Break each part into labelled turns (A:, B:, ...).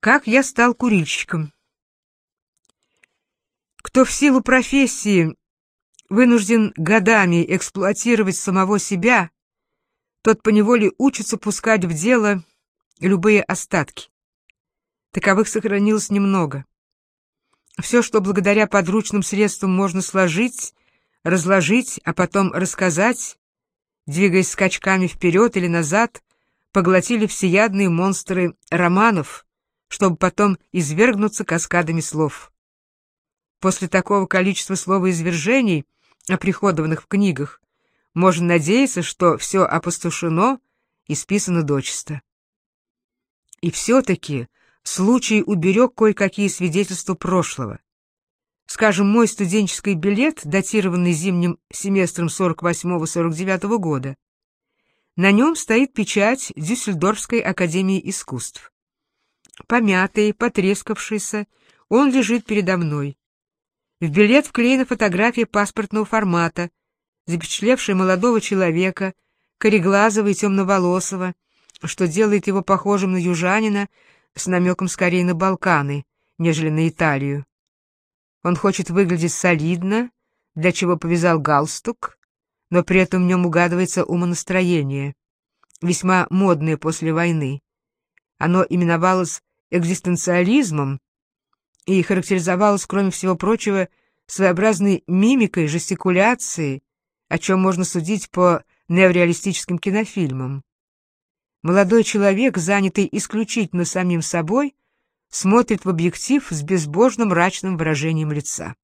A: Как я стал курильщиком? Кто в силу профессии вынужден годами эксплуатировать самого себя, тот поневоле учится пускать в дело любые остатки. Таковых сохранилось немного. Все, что благодаря подручным средствам можно сложить, разложить, а потом рассказать, двигаясь скачками вперед или назад, поглотили всеядные монстры романов, чтобы потом извергнуться каскадами слов. После такого количества словоизвержений, оприходованных в книгах, можно надеяться, что все опустошено и списано дочисто. И все-таки случай уберег кое-какие свидетельства прошлого. Скажем, мой студенческий билет, датированный зимним семестром 48-49 года, на нем стоит печать Дюссельдорфской академии искусств. Помятый, потрескавшийся, он лежит передо мной. В билет вклеена фотография паспортного формата, запечатлевшая молодого человека, кореглазого и темноволосого, что делает его похожим на южанина с намеком скорее на Балканы, нежели на Италию. Он хочет выглядеть солидно, для чего повязал галстук, но при этом в нем угадывается умонастроение, весьма модное после войны. Оно именовалось экзистенциализмом и характеризовалось, кроме всего прочего, своеобразной мимикой, жестикуляцией, о чем можно судить по неореалистическим кинофильмам. Молодой человек, занятый исключительно самим собой, смотрит в объектив с безбожно мрачным выражением лица.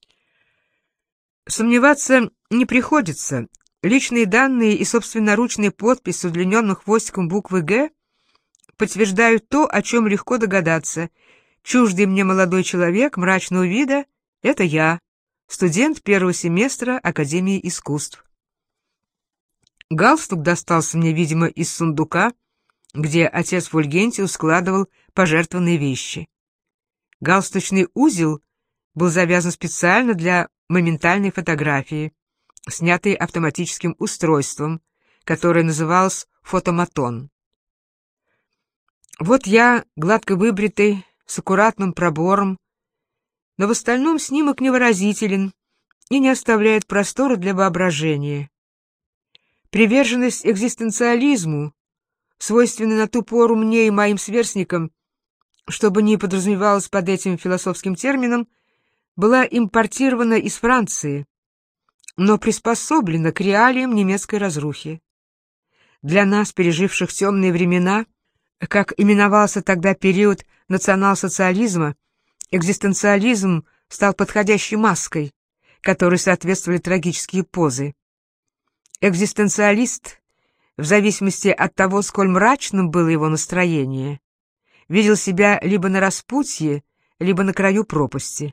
A: Сомневаться не приходится. Личные данные и собственноручная подпись с удлиненным хвостиком буквы «Г» подтверждают то, о чем легко догадаться. Чуждый мне молодой человек мрачного вида — это я, студент первого семестра Академии искусств. Галстук достался мне, видимо, из сундука, где отец Фульгентиус складывал пожертвованные вещи. Галстучный узел был завязан специально для моментальной фотографии, снятой автоматическим устройством, которое называлось фотоматон. Вот я, гладко выбритый, с аккуратным пробором, но в остальном снимок невыразителен и не оставляет простора для воображения. Приверженность экзистенциализму, свойственная на ту пору мне и моим сверстникам, что бы ни подразумевалось под этим философским термином, была импортирована из Франции, но приспособлена к реалиям немецкой разрухи. Для нас, переживших темные времена, как именовался тогда период национал-социализма, экзистенциализм стал подходящей маской, которой соответствовали трагические позы. Экзистенциалист, в зависимости от того, сколь мрачным было его настроение, видел себя либо на распутье, либо на краю пропасти.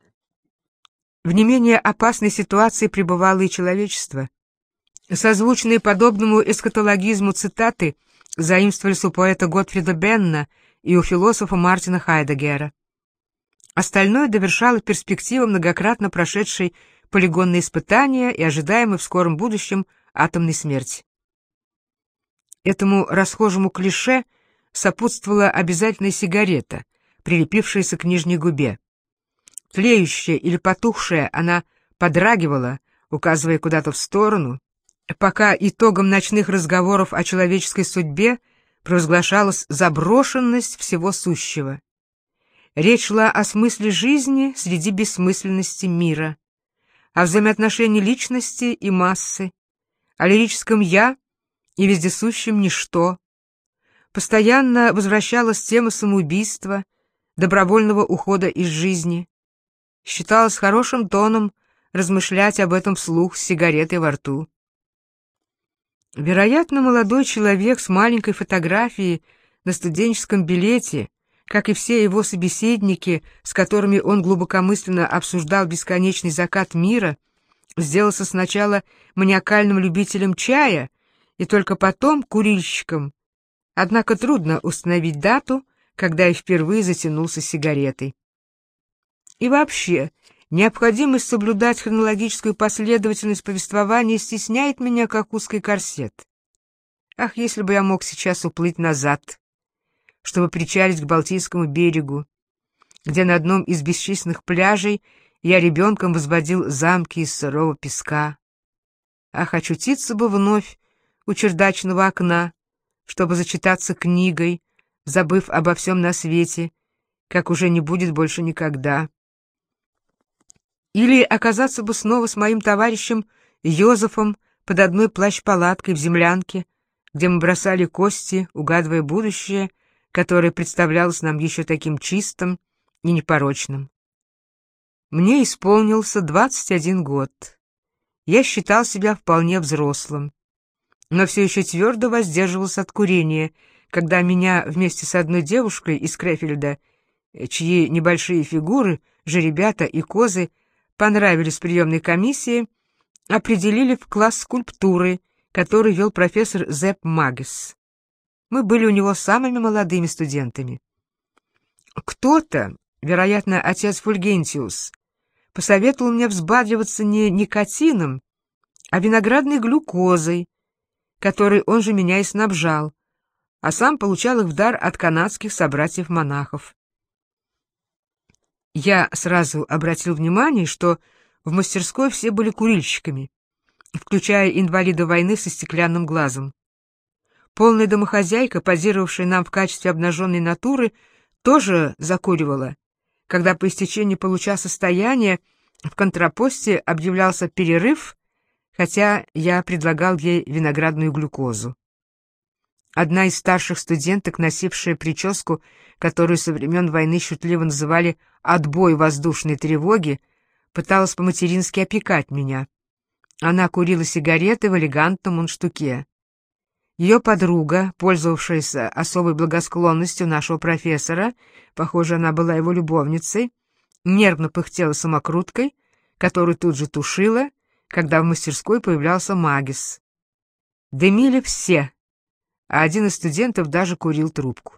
A: В не менее опасной ситуации пребывало и человечество. Созвучные подобному эсхатологизму цитаты заимствовались у поэта Готфрида Бенна и у философа Мартина Хайдеггера. Остальное довершало перспектива многократно прошедшей полигонные испытания и ожидаемой в скором будущем атомной смерти. Этому расхожему клише сопутствовала обязательная сигарета, прилепившаяся к нижней губе. Тлеющая или потухшая, она подрагивала, указывая куда-то в сторону, пока итогом ночных разговоров о человеческой судьбе провозглашалась заброшенность всего сущего. Речь шла о смысле жизни среди бессмысленности мира, о взаимоотношении личности и массы, о лирическом «я» и вездесущем «ничто». Постоянно возвращалась тема самоубийства, добровольного ухода из жизни. Считалось хорошим тоном размышлять об этом вслух с сигаретой во рту. Вероятно, молодой человек с маленькой фотографией на студенческом билете, как и все его собеседники, с которыми он глубокомысленно обсуждал бесконечный закат мира, сделался сначала маниакальным любителем чая и только потом курильщиком. Однако трудно установить дату, когда я впервые затянулся сигаретой. И вообще, необходимость соблюдать хронологическую последовательность повествования стесняет меня, как узкий корсет. Ах, если бы я мог сейчас уплыть назад, чтобы причалить к Балтийскому берегу, где на одном из бесчисленных пляжей я ребенком возводил замки из сырого песка. Ах, очутиться бы вновь у чердачного окна, чтобы зачитаться книгой, забыв обо всем на свете, как уже не будет больше никогда. Или оказаться бы снова с моим товарищем Йозефом под одной плащ-палаткой в землянке, где мы бросали кости, угадывая будущее, которое представлялось нам еще таким чистым и непорочным. Мне исполнился 21 год. Я считал себя вполне взрослым, но все еще твердо воздерживался от курения, когда меня вместе с одной девушкой из Крефельда, чьи небольшие фигуры, жеребята и козы понравились приемной комиссии, определили в класс скульптуры, который вел профессор Зепп Магис. Мы были у него самыми молодыми студентами. Кто-то, вероятно, отец Фульгентиус, посоветовал мне взбадриваться не никотином, а виноградной глюкозой, которой он же меня и снабжал, а сам получал их в дар от канадских собратьев-монахов. Я сразу обратил внимание, что в мастерской все были курильщиками, включая инвалида войны со стеклянным глазом. Полная домохозяйка, позировавшая нам в качестве обнаженной натуры, тоже закуривала, когда по истечении получаса состояния в контрапосте объявлялся перерыв, хотя я предлагал ей виноградную глюкозу. Одна из старших студенток, носившая прическу, которую со времен войны шутливо называли «отбой воздушной тревоги», пыталась по-матерински опекать меня. Она курила сигареты в элегантном мундштуке. Ее подруга, пользовавшаяся особой благосклонностью нашего профессора, похоже, она была его любовницей, нервно пыхтела самокруткой, которую тут же тушила, когда в мастерской появлялся Магис. Дымили все, а один из студентов даже курил трубку.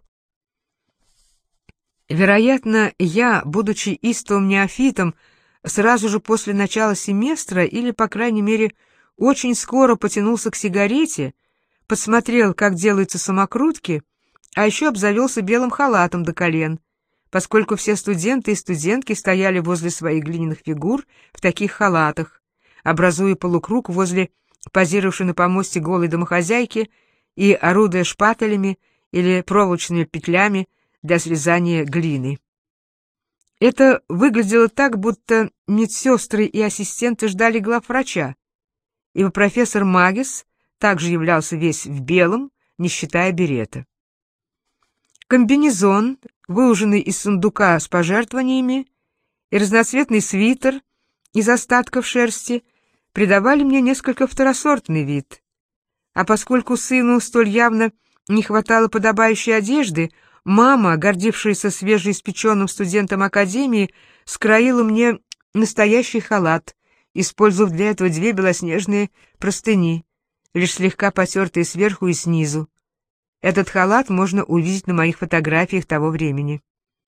A: Вероятно, я, будучи истовым неофитом, сразу же после начала семестра или, по крайней мере, очень скоро потянулся к сигарете, подсмотрел, как делаются самокрутки, а еще обзавелся белым халатом до колен, поскольку все студенты и студентки стояли возле своих глиняных фигур в таких халатах, образуя полукруг возле позировавшей на помосте голой домохозяйки и орудуя шпателями или проволочными петлями для срезания глины. Это выглядело так, будто медсестры и ассистенты ждали главврача, ибо профессор Магис также являлся весь в белом, не считая берета. Комбинезон, выуженный из сундука с пожертвованиями, и разноцветный свитер из остатков шерсти придавали мне несколько второсортный вид. А поскольку сыну столь явно не хватало подобающей одежды, мама, гордившаяся свежеиспеченным студентом академии, скроила мне настоящий халат, использовав для этого две белоснежные простыни, лишь слегка потертые сверху и снизу. Этот халат можно увидеть на моих фотографиях того времени.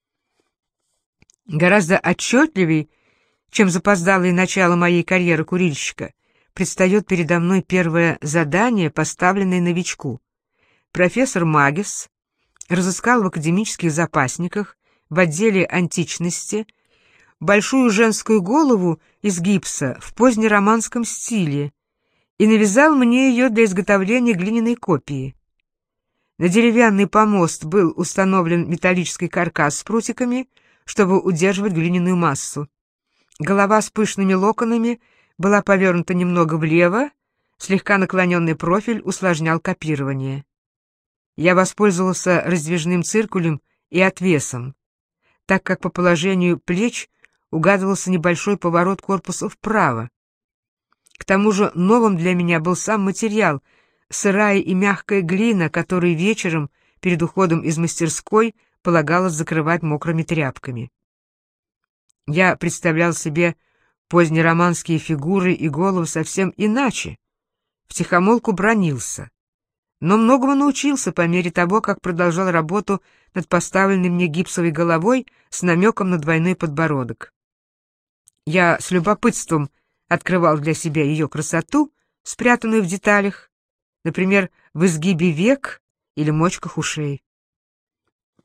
A: Гораздо отчетливей, чем запоздалое начало моей карьеры курильщика, предстает передо мной первое задание, поставленное новичку. Профессор Магис разыскал в академических запасниках в отделе античности большую женскую голову из гипса в позднероманском стиле и навязал мне ее для изготовления глиняной копии. На деревянный помост был установлен металлический каркас с прутиками, чтобы удерживать глиняную массу. Голова с пышными локонами была повернута немного влево, слегка наклоненный профиль усложнял копирование. Я воспользовался раздвижным циркулем и отвесом, так как по положению плеч угадывался небольшой поворот корпуса вправо. К тому же новым для меня был сам материал, сырая и мягкая глина, которую вечером, перед уходом из мастерской, полагалось закрывать мокрыми тряпками. Я представлял себе позднероманские фигуры и головы совсем иначе, втихомолку бранился, но многому научился по мере того, как продолжал работу над поставленной мне гипсовой головой с намеком на двойной подбородок. Я с любопытством открывал для себя ее красоту, спрятанную в деталях, например, в изгибе век или мочках ушей.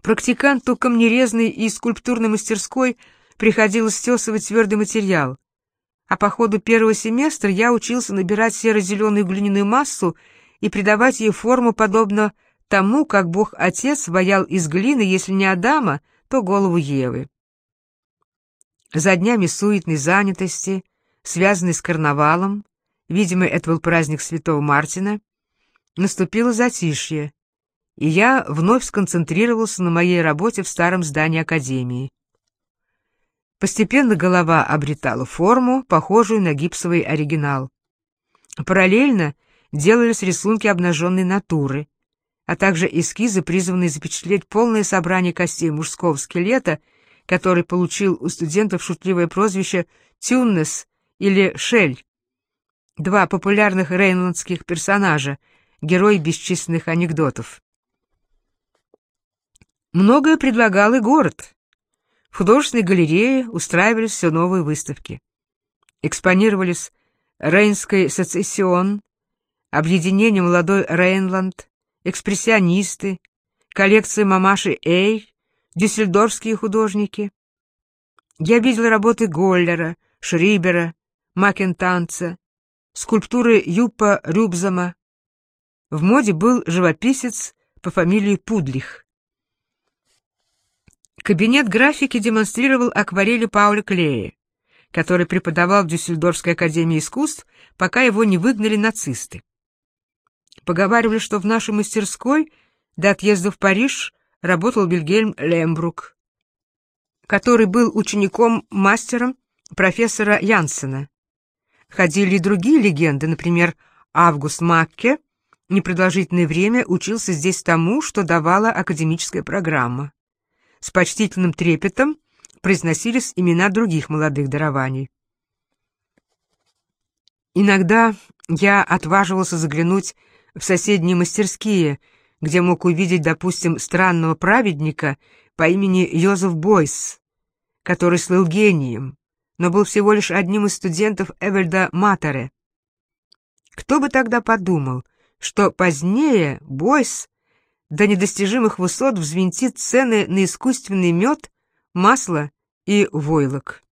A: Практиканту камнерезной и скульптурной мастерской приходилось стесывать твердый материал, а по ходу первого семестра я учился набирать серо-зеленую глиняную массу и придавать ей форму подобно тому, как Бог-Отец ваял из глины, если не Адама, то голову Евы. За днями суетной занятости, связанной с карнавалом, видимо, это был праздник Святого Мартина, наступило затишье, и я вновь сконцентрировался на моей работе в старом здании Академии. Постепенно голова обретала форму, похожую на гипсовый оригинал. Параллельно делались рисунки обнаженной натуры, а также эскизы, призванные запечатлеть полное собрание костей мужского скелета, который получил у студентов шутливое прозвище «Тюннес» или «Шель», два популярных рейнландских персонажа, герои бесчисленных анекдотов. Многое предлагал и город. В художественной галерее устраивались все новые выставки. Экспонировались Рейнский сецессион, объединение «Молодой Рейнланд», экспрессионисты, коллекция мамаши Эй, дюссельдорфские художники. Я видел работы Голлера, Шрибера, Макентанца, скульптуры Юппа Рюбзама. В моде был живописец по фамилии Пудлих. Кабинет графики демонстрировал акварели Пауля Клея, который преподавал в Дюссельдорфской академии искусств, пока его не выгнали нацисты. Поговаривали, что в нашей мастерской до отъезда в Париж работал Вильгельм Лембрук, который был учеником-мастером профессора Янсена. Ходили и другие легенды, например, Август Макке непродолжительное время учился здесь тому, что давала академическая программа. С почтительным трепетом произносились имена других молодых дарований. Иногда я отваживался заглянуть в соседние мастерские, где мог увидеть, допустим, странного праведника по имени Йозеф Бойс, который слыл гением, но был всего лишь одним из студентов Эвальда Матере. Кто бы тогда подумал, что позднее Бойс до недостижимых высот взвинтит цены на искусственный мед, масло и войлок.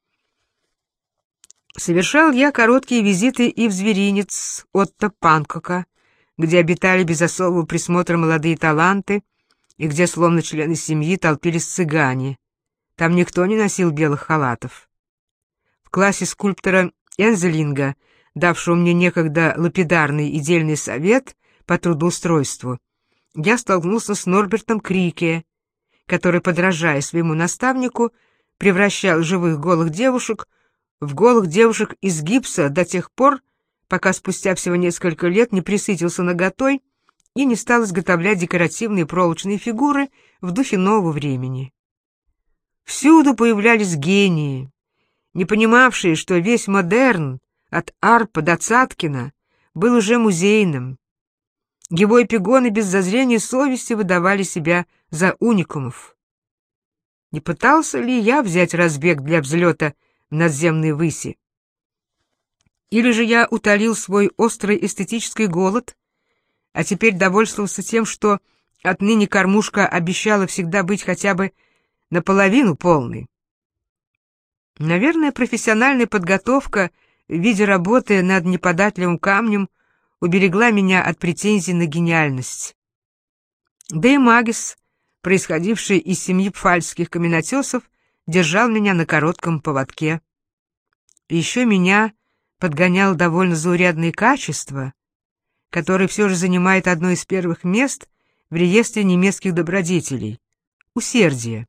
A: Совершал я короткие визиты и в зверинец Отто Панкока, где обитали без особого присмотра молодые таланты и где, словно члены семьи, толпились цыгане. Там никто не носил белых халатов. В классе скульптора Энзелинга, давшего мне некогда лапидарный и дельный совет по трудоустройству, я столкнулся с Норбертом Крике, который, подражая своему наставнику, превращал живых голых девушек в голых девушек из гипса до тех пор, пока спустя всего несколько лет не пресытился наготой и не стал изготовлять декоративные проволочные фигуры в духе нового времени. Всюду появлялись гении, не понимавшие, что весь модерн, от Арпа до Цаткина, был уже музейным. Его эпигоны без зазрения совести выдавали себя за уникумов. Не пытался ли я взять разбег для взлета в надземные выси? Или же я утолил свой острый эстетический голод, а теперь довольствовался тем, что отныне кормушка обещала всегда быть хотя бы наполовину полной? Наверное, профессиональная подготовка в виде работы над неподатливым камнем уберегла меня от претензий на гениальность. Да и Магис, происходивший из семьи пфальцских каменотесов, держал меня на коротком поводке. Еще меня подгонял довольно заурядные качества, которые все же занимает одно из первых мест в реестре немецких добродетелей — усердие.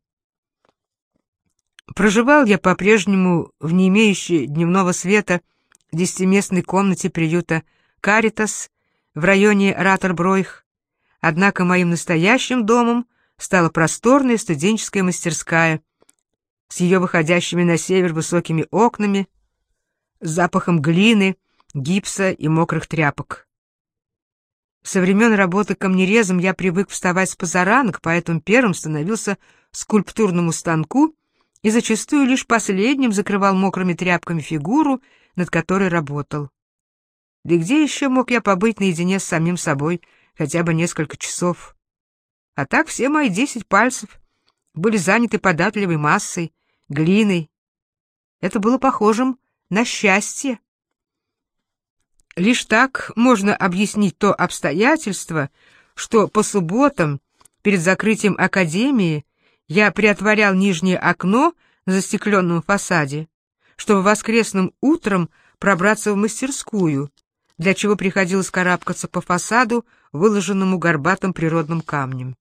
A: Проживал я по-прежнему в не имеющей дневного света 10-местной комнате приюта «Каритас» в районе Ратербройх, однако моим настоящим домом стала просторная студенческая мастерская с ее выходящими на север высокими окнами, с запахом глины, гипса и мокрых тряпок. Со времен работы камнерезом я привык вставать с позаранок, поэтому первым становился к скульптурному станку и зачастую лишь последним закрывал мокрыми тряпками фигуру, над которой работал. Да где еще мог я побыть наедине с самим собой хотя бы несколько часов? А так все мои 10 пальцев были заняты податливой массой, глиной. Это было похожим на счастье. Лишь так можно объяснить то обстоятельство, что по субботам, перед закрытием академии, я приотворял нижнее окно на застекленном фасаде, чтобы воскресным утром пробраться в мастерскую, для чего приходилось карабкаться по фасаду, выложенному горбатым природным камнем.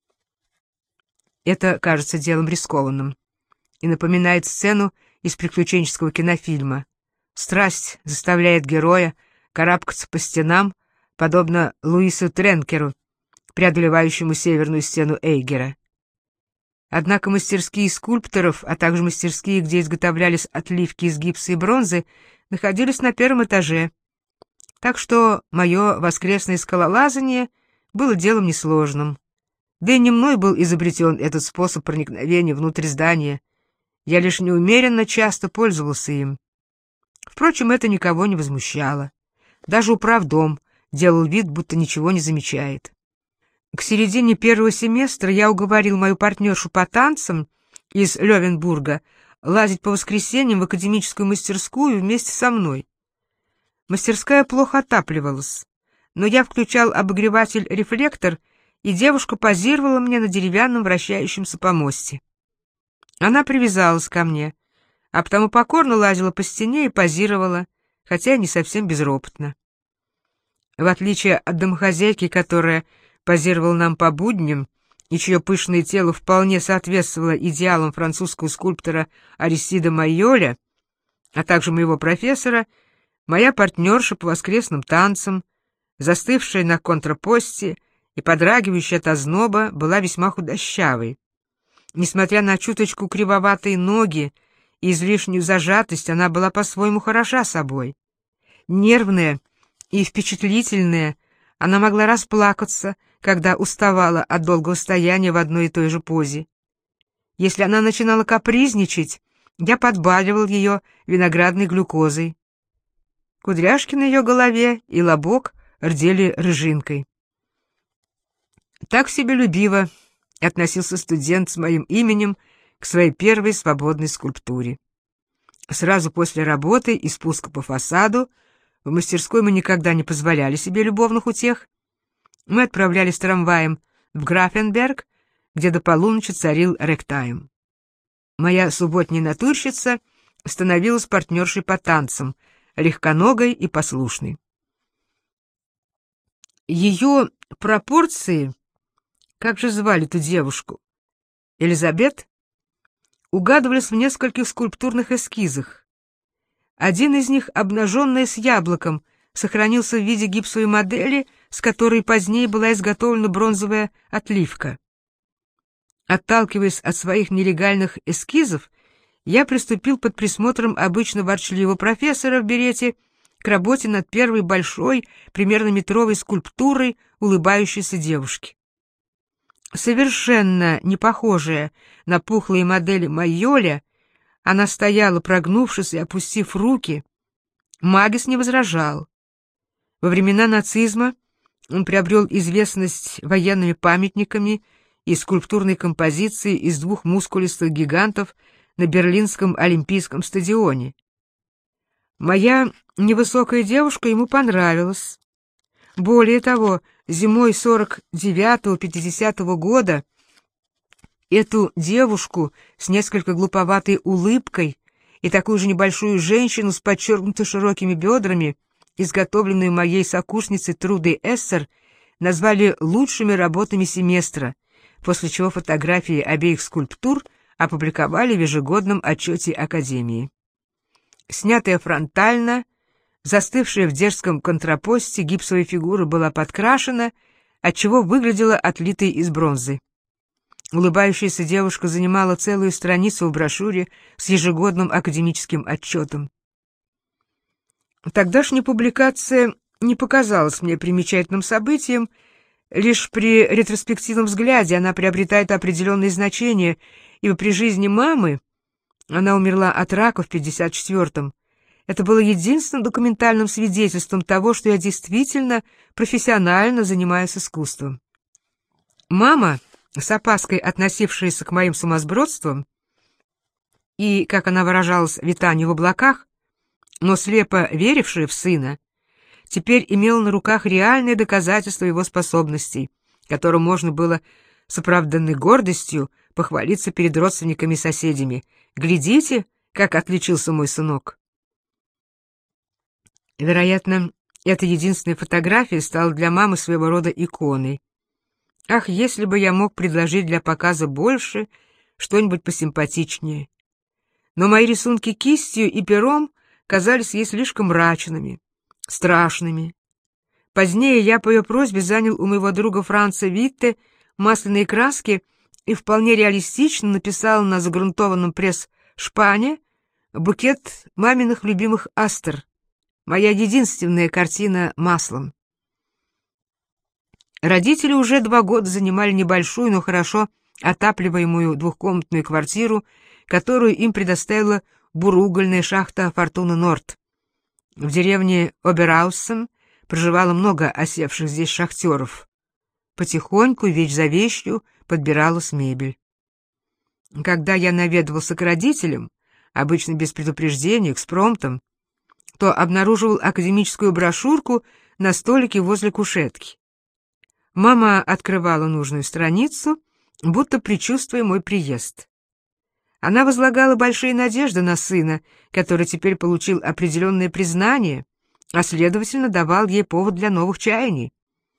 A: Это кажется делом рискованным и напоминает сцену из приключенческого кинофильма. Страсть заставляет героя карабкаться по стенам, подобно Луису Тренкеру, преодолевающему северную стену Эйгера. Однако мастерские скульпторов, а также мастерские, где изготовлялись отливки из гипса и бронзы, находились на первом этаже, так что мое воскресное скалолазание было делом несложным. Да и не мной был изобретен этот способ проникновения внутрь здания, я лишь неумеренно часто пользовался им. Впрочем, это никого не возмущало. Даже управдом делал вид, будто ничего не замечает. К середине первого семестра я уговорил мою партнершу по танцам из Лёвенбурга лазить по воскресеньям в академическую мастерскую вместе со мной. Мастерская плохо отапливалась, но я включал обогреватель-рефлектор, и девушка позировала мне на деревянном вращающемся помосте. Она привязалась ко мне, а потому покорно лазила по стене и позировала, хотя и не совсем безропотно. В отличие от домохозяйки, которая позировала нам по будням, и чье пышное тело вполне соответствовало идеалам французского скульптора Аристида Майоля, а также моего профессора, моя партнерша по воскресным танцам, застывшая на контрапосте и подрагивающая от озноба, была весьма худощавой. Несмотря на чуточку кривоватые ноги и излишнюю зажатость, она была по-своему хороша собой. Нервная и впечатлительная, она могла расплакаться, когда уставала от долгого стояния в одной и той же позе. Если она начинала капризничать, я подбадривал ее виноградной глюкозой. Кудряшки на ее голове и лобок рдели рыжинкой. Так себелюбиво относился студент с моим именем к своей первой свободной скульптуре. Сразу после работы и спуска по фасаду в мастерской мы никогда не позволяли себе любовных утех. Мы отправлялись трамваем в Графенберг, где до полуночи царил рэгтайм. Моя субботняя натурщица становилась партнершей по танцам, легконогой и послушной. Ее пропорции, как же звали ту девушку, Элизабет, угадывались в нескольких скульптурных эскизах. Один из них, обнаженная с яблоком, сохранился в виде гипсовой модели, с которой позднее была изготовлена бронзовая отливка. Отталкиваясь от своих нелегальных эскизов, я приступил под присмотром обычно ворчливого профессора в берете к работе над первой большой, примерно метровой скульптурой улыбающейся девушки. Совершенно не похожая на пухлые модели Майоля, она стояла, прогнувшись и опустив руки. Магис не возражал. Во времена нацизма он приобрел известность военными памятниками и скульптурной композицией из двух мускулистых гигантов на Берлинском Олимпийском стадионе. Моя невысокая девушка ему понравилась. Более того, зимой 49-50 года эту девушку с несколько глуповатой улыбкой и такую же небольшую женщину с подчеркнуто широкими бедрами, изготовленную моей сокурсницей Трудой Эссер, назвали лучшими работами семестра, после чего фотографии обеих скульптур опубликовали в ежегодном отчете Академии. Снятая фронтально, застывшая в дерзком контрапосте, гипсовая фигура была подкрашена, отчего выглядела отлитой из бронзы. Улыбающаяся девушка занимала целую страницу в брошюре с ежегодным академическим отчетом. Тогдашняя публикация не показалась мне примечательным событием, лишь при ретроспективном взгляде она приобретает определенные значения, ибо при жизни мамы, она умерла от рака в 54-м, это было единственным документальным свидетельством того, что я действительно профессионально занимаюсь искусством. Мама, с опаской относившаяся к моим сумасбродствам и, как она выражалась, витанию в облаках, но слепо верившая в сына, теперь имела на руках реальные доказательства его способностей, которым можно было с оправданной гордостью похвалиться перед родственниками и соседями. «Глядите, как отличился мой сынок!» Вероятно, эта единственная фотография стала для мамы своего рода иконой. Ах, если бы я мог предложить для показа больше, что-нибудь посимпатичнее. Но мои рисунки кистью и пером казались ей слишком мрачными, страшными. Позднее я по ее просьбе занял у моего друга Франца Витте масляные краски и вполне реалистично написал на загрунтованном пресс-шпане букет маминых любимых астр, моя единственная картина маслом. Родители уже 2 года занимали небольшую, но хорошо отапливаемую двухкомнатную квартиру, которую им предоставила буругольная шахта «Фортуна Норд». В деревне Оберауссен проживало много осевших здесь шахтеров. Потихоньку, вещь за вещью, подбиралась мебель. Когда я наведывался к родителям, обычно без предупреждения, экспромтом, то обнаруживал академическую брошюрку на столике возле кушетки. Мама открывала нужную страницу, будто предчувствуя мой приезд. Она возлагала большие надежды на сына, который теперь получил определенное признание, а следовательно давал ей повод для новых чаяний.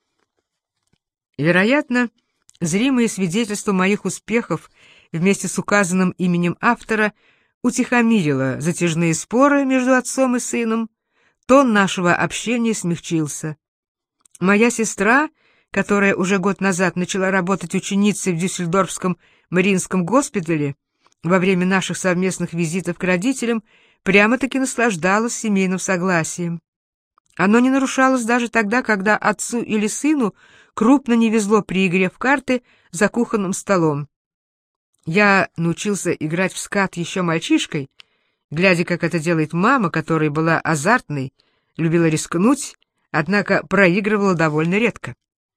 A: Вероятно, зримые свидетельства моих успехов вместе с указанным именем автора утихомирило затяжные споры между отцом и сыном, тон нашего общения смягчился. Моя сестра, которая уже год назад начала работать ученицей в Дюссельдорфском Мариинском госпитале, во время наших совместных визитов к родителям прямо-таки наслаждалась семейным согласием. Оно не нарушалось даже тогда, когда отцу или сыну крупно не везло при игре в карты за кухонным столом. Я научился играть в скат еще мальчишкой, глядя, как это делает мама, которая была азартной, любила рискнуть, однако проигрывала довольно редко.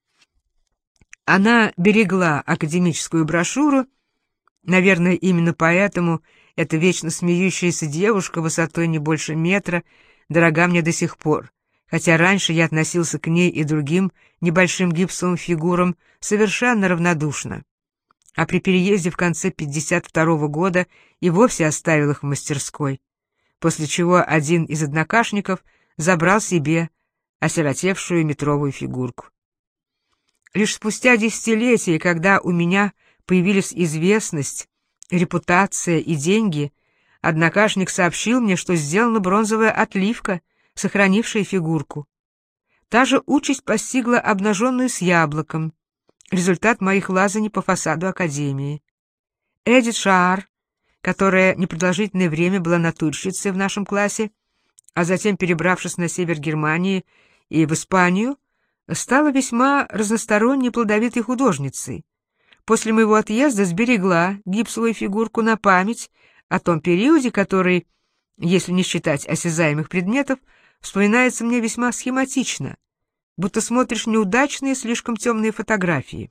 A: Она берегла академическую брошюру, наверное, именно поэтому эта вечно смеющаяся девушка высотой не больше метра дорога мне до сих пор, хотя раньше я относился к ней и другим небольшим гипсовым фигурам совершенно равнодушно, а при переезде в конце 52-го года и вовсе оставил их в мастерской, после чего один из однокашников забрал себе осиротевшую метровую фигурку. Лишь спустя десятилетия, когда у меня появились известность, репутация и деньги, однокашник сообщил мне, что сделана бронзовая отливка, сохранившая фигурку. Та же участь постигла обнаженную с яблоком, результат моих лазаний по фасаду академии. Эдит Шаар, которая непродолжительное время была натурщицей в нашем классе, а затем, перебравшись на север Германии и в Испанию, стала весьма разносторонней плодовитой художницей. После моего отъезда сберегла гипсовую фигурку на память о том периоде, который, если не считать осязаемых предметов, вспоминается мне весьма схематично, будто смотришь неудачные, слишком темные фотографии.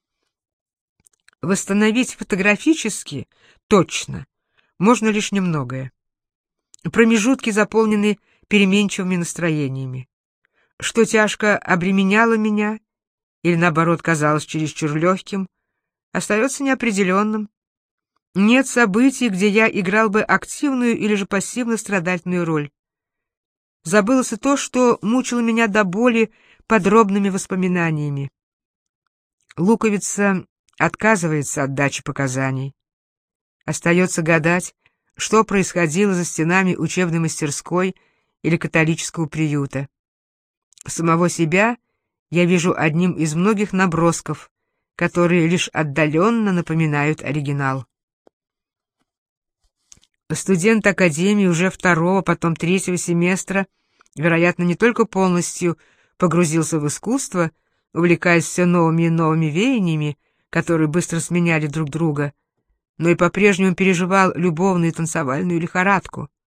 A: Восстановить фотографически точно можно лишь немногое. Промежутки заполнены переменчивыми настроениями. Что тяжко обременяло меня, или наоборот казалось чересчур легким, остается неопределенным. Нет событий, где я играл бы активную или же пассивно-страдательную роль. Забылось и то, что мучило меня до боли подробными воспоминаниями. Луковица отказывается от дачи показаний. Остается гадать, что происходило за стенами учебной мастерской или католического приюта. Самого себя я вижу одним из многих набросков, которые лишь отдаленно напоминают оригинал. Студент академии уже 2-го, потом 3-го семестра, вероятно, не только полностью погрузился в искусство, увлекаясь все новыми и новыми веяниями, которые быстро сменяли друг друга, но и по-прежнему переживал любовную и танцевальную лихорадку.